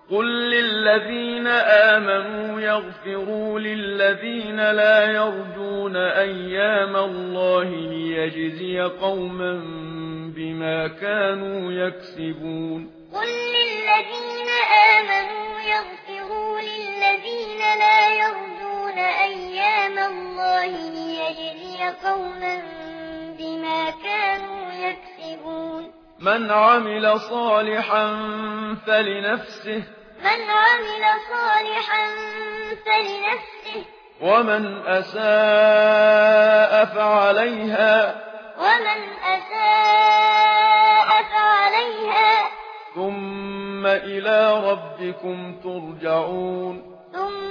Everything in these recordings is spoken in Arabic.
قل للذين آمنوا يغفروا للذين لا يرجون أيام الله ليجزي قوما بما كانوا يكسبون قل للذين آمنوا يغفروا للذين لا يرجون أيام الله ليجزي قوما بما كانوا يكسبون من عمل صالحا فلنفسه ومن أساء فعليها ثم إلى ربكم ترجعون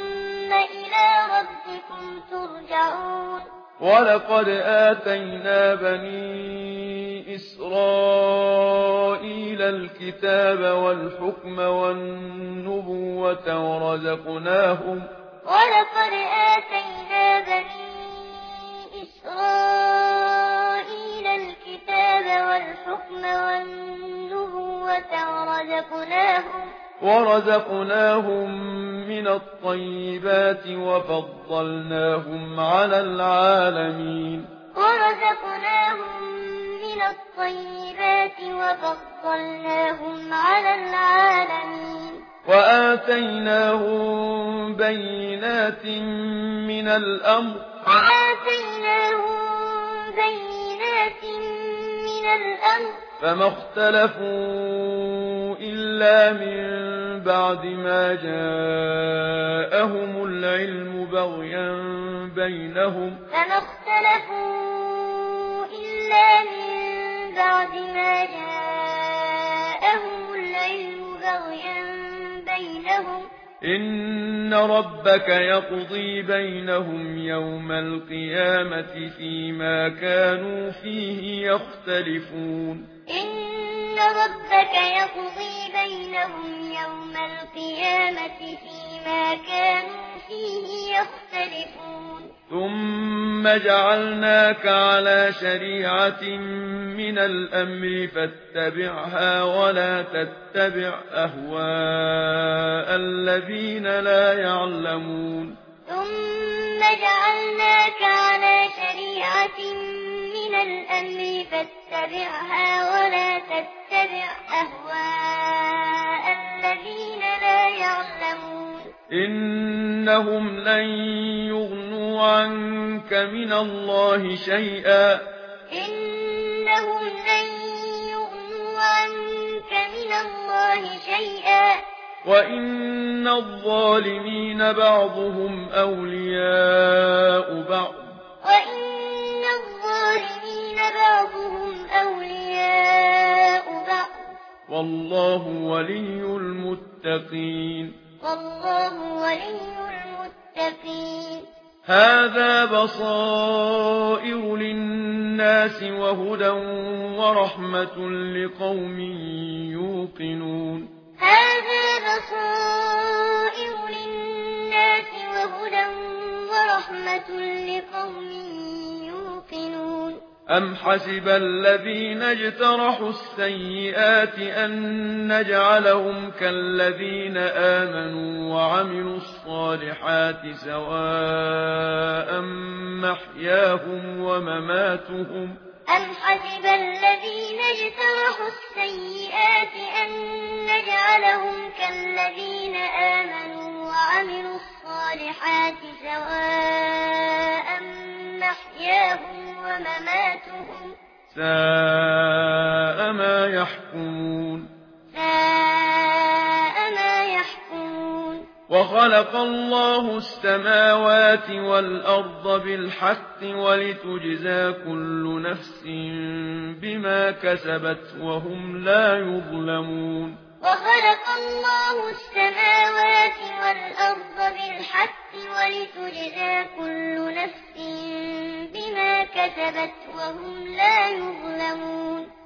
ولقد آتينا بني إسرائيل الكتاب والحكم والنبوة ورزقناهم من الطيبات وفضلناهم على العالمين وآتيناهم بينات من الأمر فما اختلفوا إلا من بعد ما جاءهم العلم بغيا بينهم إن ربك يقضي بينهم يوم القيامة فيما كانوا فيه يختلفون ثم جعلناك على شريعة من الأمر فاتبعها ولا تتبع أهواء الذين لا يعلمون إنهم لن يغنوا عنك من الله شيئا وإن الظالمين بعضهم أولياء بعض والله ولي المتقين هذا بصائر للناس وهدى ورحمة لقوم يوقنون أم حسب الذين اجترحوا السيئات أن نجعلهم كالذين آمنوا وعملوا الصالحات سواء محياهم ومماتهم ساء ما يحكمون وخلق الله السماوات والأرض بالحق ولتجزى كل نفس بما كسبت وهم لا يظلمون ولتجزى كل نفس بما كسبت وهم لا يظلمون